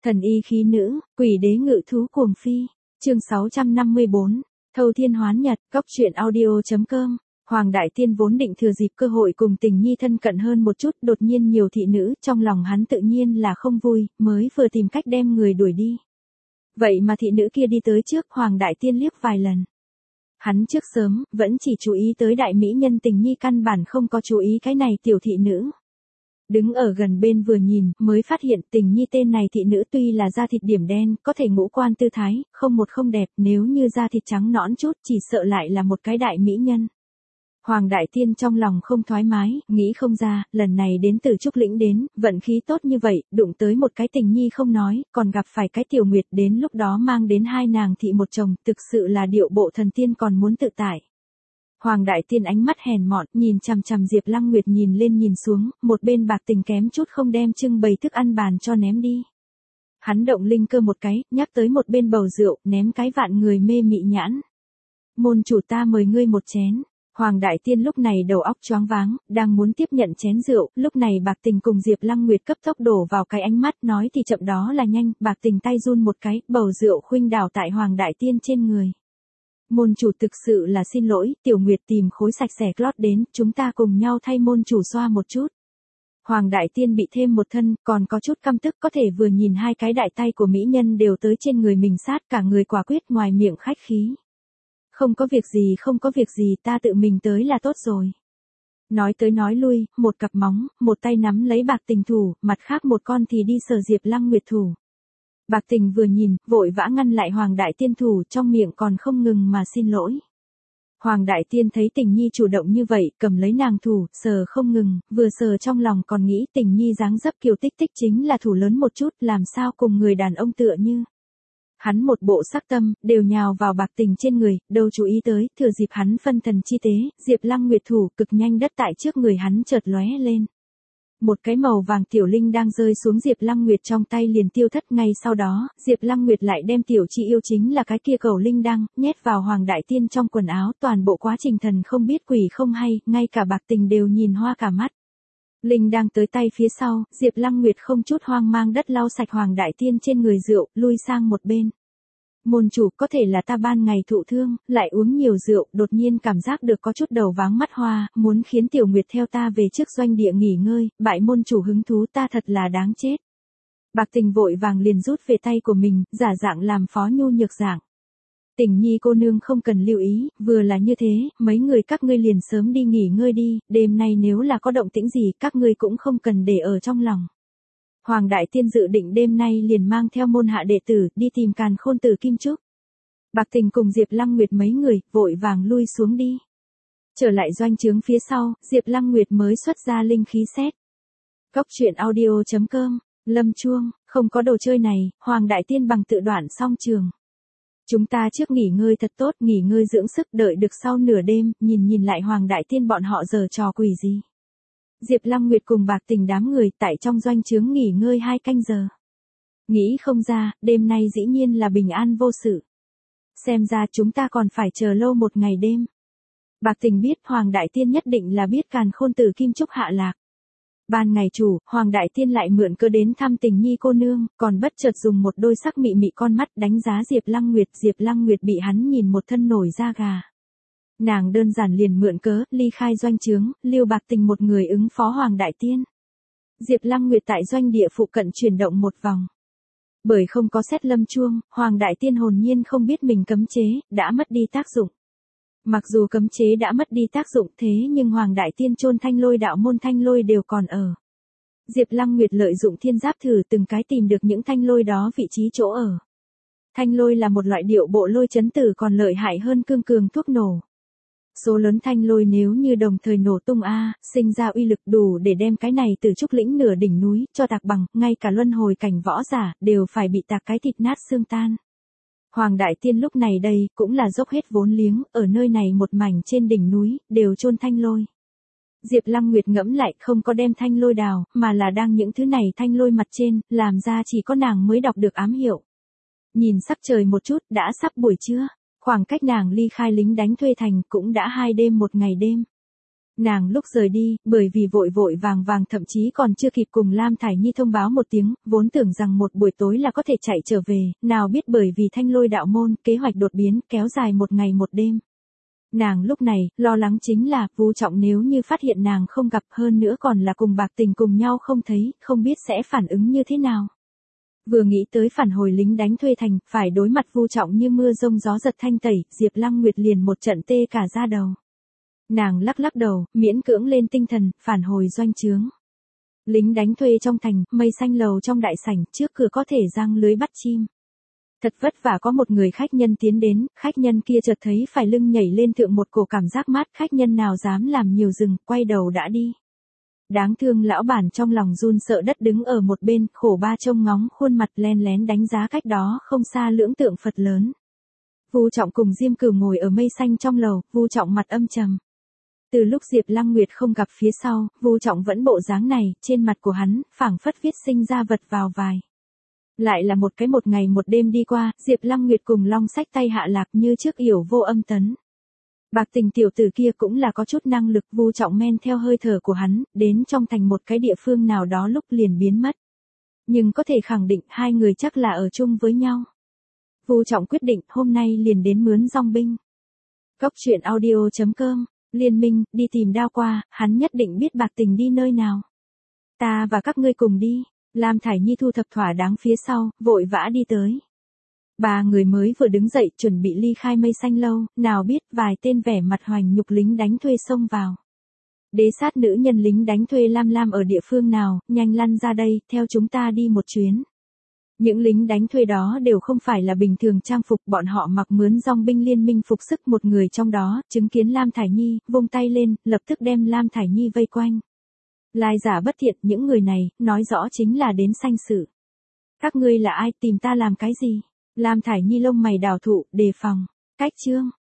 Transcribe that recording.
Thần y khí nữ, quỷ đế ngự thú cuồng phi. Chương 654, Thâu Thiên Hoán Nhật, Cóc truyện audio.com. Hoàng Đại Tiên vốn định thừa dịp cơ hội cùng Tình Nhi thân cận hơn một chút, đột nhiên nhiều thị nữ, trong lòng hắn tự nhiên là không vui, mới vừa tìm cách đem người đuổi đi. Vậy mà thị nữ kia đi tới trước, Hoàng Đại Tiên liếc vài lần. Hắn trước sớm, vẫn chỉ chú ý tới đại mỹ nhân Tình Nhi, căn bản không có chú ý cái này tiểu thị nữ. Đứng ở gần bên vừa nhìn, mới phát hiện Tình Nhi tên này thị nữ tuy là da thịt điểm đen, có thể ngũ quan tư thái, không một không đẹp, nếu như da thịt trắng nõn chút chỉ sợ lại là một cái đại mỹ nhân. Hoàng Đại Tiên trong lòng không thoải mái, nghĩ không ra, lần này đến từ Trúc Lĩnh đến, vận khí tốt như vậy, đụng tới một cái Tình Nhi không nói, còn gặp phải cái Tiểu Nguyệt, đến lúc đó mang đến hai nàng thị một chồng, thực sự là điệu bộ thần tiên còn muốn tự tại. Hoàng Đại Tiên ánh mắt hèn mọn, nhìn chằm chằm Diệp Lăng Nguyệt, nhìn lên nhìn xuống, một bên Bạc Tình kém chút không đem trưng bày thức ăn bàn cho ném đi. Hắn động linh cơ một cái, nhắc tới một bên bầu rượu, ném cái vạn người mê mị nhãn. Môn chủ, ta mời ngươi một chén. Hoàng Đại Tiên lúc này đầu óc choáng váng, đang muốn tiếp nhận chén rượu, lúc này Bạc Tình cùng Diệp Lăng Nguyệt cấp tốc đổ vào cái ánh mắt, nói thì chậm đó là nhanh, Bạc Tình tay run một cái, bầu rượu khuynh đảo tại Hoàng Đại Tiên trên người. Môn chủ, thực sự là xin lỗi, Tiểu Nguyệt tìm khối sạch sẽ clót đến, chúng ta cùng nhau thay môn chủ xoa một chút. Hoàng Đại Tiên bị thêm một thân, còn có chút căm tức, có thể vừa nhìn hai cái đại tay của mỹ nhân đều tới trên người mình sát, cả người quả quyết, ngoài miệng khách khí. Không có việc gì, không có việc gì, ta tự mình tới là tốt rồi. Nói tới nói lui, một cặp móng, một tay nắm lấy Bạc Tình thủ, mặt khác một con thì đi sờ Diệp Lăng Nguyệt thủ. Bạc Tình vừa nhìn, vội vã ngăn lại Hoàng Đại Tiên thủ, trong miệng còn không ngừng mà xin lỗi. Hoàng Đại Tiên thấy Tình Nhi chủ động như vậy, cầm lấy nàng thủ, sờ không ngừng, vừa sờ trong lòng còn nghĩ Tình Nhi dáng dấp kiều tích tích chính là thủ lớn một chút, làm sao cùng người đàn ông tựa như. Hắn một bộ sắc tâm, đều nhào vào Bạc Tình trên người, đâu chú ý tới, thừa dịp hắn phân thần chi tế, Diệp Lăng Nguyệt thủ cực nhanh đất tại trước người hắn chợt lóe lên. Một cái màu vàng tiểu linh đang rơi xuống Diệp Lăng Nguyệt trong tay liền tiêu thất, ngay sau đó, Diệp Lăng Nguyệt lại đem tiểu chi yêu chính là cái kia cầu linh đăng, nhét vào Hoàng Đại Tiên trong quần áo, toàn bộ quá trình thần không biết quỷ không hay, ngay cả Bạc Tình đều nhìn hoa cả mắt. Linh đang tới tay phía sau, Diệp Lăng Nguyệt không chút hoang mang đất lau sạch Hoàng Đại Tiên trên người rượu, lui sang một bên. Môn chủ, có thể là ta ban ngày thụ thương, lại uống nhiều rượu, đột nhiên cảm giác được có chút đầu váng mắt hoa, muốn khiến Tiểu Nguyệt theo ta về trước doanh địa nghỉ ngơi, bại môn chủ hứng thú, ta thật là đáng chết. Bạc Tình vội vàng liền rút về tay của mình, giả dạng làm phó nhu nhược dạng. Tình Nhi cô nương không cần lưu ý, vừa là như thế, mấy người các ngươi liền sớm đi nghỉ ngơi đi, đêm nay nếu là có động tĩnh gì các ngươi cũng không cần để ở trong lòng. Hoàng Đại Tiên dự định đêm nay liền mang theo môn hạ đệ tử đi tìm Càn Khôn Tử Kim Trúc. Bạc Tình cùng Diệp Lăng Nguyệt mấy người vội vàng lui xuống đi. Trở lại doanh trướng phía sau, Diệp Lăng Nguyệt mới xuất ra linh khí xét. Cóc truyện audio.com, Lâm chuông, không có đồ chơi này, Hoàng Đại Tiên bằng tự đoạn xong trường. Chúng ta trước nghỉ ngơi thật tốt, nghỉ ngơi dưỡng sức, đợi được sau nửa đêm, nhìn lại Hoàng Đại Tiên bọn họ giở trò quỷ gì. Diệp Lăng Nguyệt cùng Bạc Tình đám người tại trong doanh trướng nghỉ ngơi 2 canh giờ. Nghĩ không ra, đêm nay dĩ nhiên là bình an vô sự. Xem ra chúng ta còn phải chờ lâu một ngày đêm. Bạc Tình biết Hoàng Đại Tiên nhất định là biết Càn Khôn Tử Kim Trúc hạ lạc. Ban ngày chủ, Hoàng Đại Tiên lại mượn cơ đến thăm Tình Nhi cô nương, còn bất chợt dùng một đôi sắc mị mị con mắt đánh giá Diệp Lăng Nguyệt bị hắn nhìn một thân nổi da gà. Nàng đơn giản liền mượn cớ, ly khai doanh trướng, lưu Bạc Tình một người ứng phó Hoàng Đại Tiên. Diệp Lăng Nguyệt tại doanh địa phụ cận chuyển động một vòng. Bởi không có xét lâm chuông, Hoàng Đại Tiên hồn nhiên không biết mình cấm chế, đã mất đi tác dụng. Mặc dù cấm chế đã mất đi tác dụng thế nhưng Hoàng Đại Tiên chôn thanh lôi đạo môn thanh lôi đều còn ở. Diệp Lăng Nguyệt lợi dụng thiên giáp thử từng cái tìm được những thanh lôi đó vị trí chỗ ở. Thanh lôi là một loại điệu bộ lôi chấn tử còn lợi hại hơn cương cường thuốc nổ. Số lớn thanh lôi nếu như đồng thời nổ tung sinh ra uy lực đủ để đem cái này từ Trúc Lĩnh nửa đỉnh núi cho tạc bằng, ngay cả luân hồi cảnh võ giả đều phải bị tạc cái thịt nát xương tan. Hoàng Đại Tiên lúc này đây cũng là dốc hết vốn liếng, ở nơi này một mảnh trên đỉnh núi đều chôn thanh lôi. Diệp Lăng Nguyệt ngẫm lại không có đem thanh lôi đào, mà là đang những thứ này thanh lôi mặt trên, làm ra chỉ có nàng mới đọc được ám hiệu. Nhìn sắc trời một chút, đã sắp buổi trưa. Khoảng cách nàng ly khai lính đánh thuê thành cũng đã 2 đêm 1 ngày đêm. Nàng lúc rời đi, bởi vì vội vội vàng vàng thậm chí còn chưa kịp cùng Lam Thải Nhi thông báo một tiếng, vốn tưởng rằng một buổi tối là có thể chạy trở về, nào biết bởi vì Thanh Lôi đạo môn, kế hoạch đột biến, kéo dài một ngày một đêm. Nàng lúc này, lo lắng chính là, Vu Trọng nếu như phát hiện nàng không gặp hơn nữa còn là cùng Bạc Tình cùng nhau không thấy, không biết sẽ phản ứng như thế nào. Vừa nghĩ tới phản hồi lính đánh thuê thành, phải đối mặt Vu Trọng như mưa rông gió giật thanh tẩy, Diệp Lăng Nguyệt liền một trận tê cả da đầu. Nàng lắc lắc đầu, miễn cưỡng lên tinh thần, phản hồi doanh trướng. Lính đánh thuê trong thành, mây xanh lầu trong đại sảnh, trước cửa có thể giăng lưới bắt chim. Thật vất vả có một người khách nhân tiến đến, khách nhân kia chợt thấy phải lưng nhảy lên thượng một cổ cảm giác mát, khách nhân nào dám làm nhiều dừng, quay đầu đã đi. Đáng thương lão bản trong lòng run sợ đất đứng ở một bên, khổ ba trông ngóng khuôn mặt len lén đánh giá cách đó không xa lưỡng tượng Phật lớn. Vu Trọng cùng Diêm Cửu ngồi ở mây xanh trong lầu, Vu Trọng mặt âm trầm. Từ lúc Diệp Lăng Nguyệt không gặp phía sau, Vu Trọng vẫn bộ dáng này, trên mặt của hắn, phảng phất viết sinh ra vật vào vài. Lại là một ngày một đêm đi qua, Diệp Lăng Nguyệt cùng Long Sách tay hạ lạc như trước yểu vô âm tấn. Bạc Tình tiểu tử kia cũng là có chút năng lực, Vu Trọng men theo hơi thở của hắn, đến trong thành một cái địa phương nào đó lúc liền biến mất. Nhưng có thể khẳng định hai người chắc là ở chung với nhau. Vu Trọng quyết định hôm nay liền đến mướn dong binh. Cốc truyện audio.com, Liên Minh, đi tìm Đao Qua, hắn nhất định biết Bạc Tình đi nơi nào. Ta và các ngươi cùng đi. Lam Thải Nhi thu thập thỏa đáng phía sau, vội vã đi tới. Ba người mới vừa đứng dậy chuẩn bị ly khai mây xanh lâu, nào biết vài tên vẻ mặt hoành nhục lính đánh thuê xông vào. Đế sát nữ nhân lính đánh thuê Lam ở địa phương nào, nhanh lăn ra đây, theo chúng ta đi một chuyến. Những lính đánh thuê đó đều không phải là bình thường trang phục, bọn họ mặc mướn dong binh liên minh phục sức, một người trong đó, chứng kiến Lam Thải Nhi, vung tay lên, lập tức đem Lam Thải Nhi vây quanh. Lai giả bất thiện, những người này, nói rõ chính là đến sanh sự. Các ngươi là ai, tìm ta làm cái gì? Lam Thải Nhi lông mày đào thụ, đề phòng. Cách chương.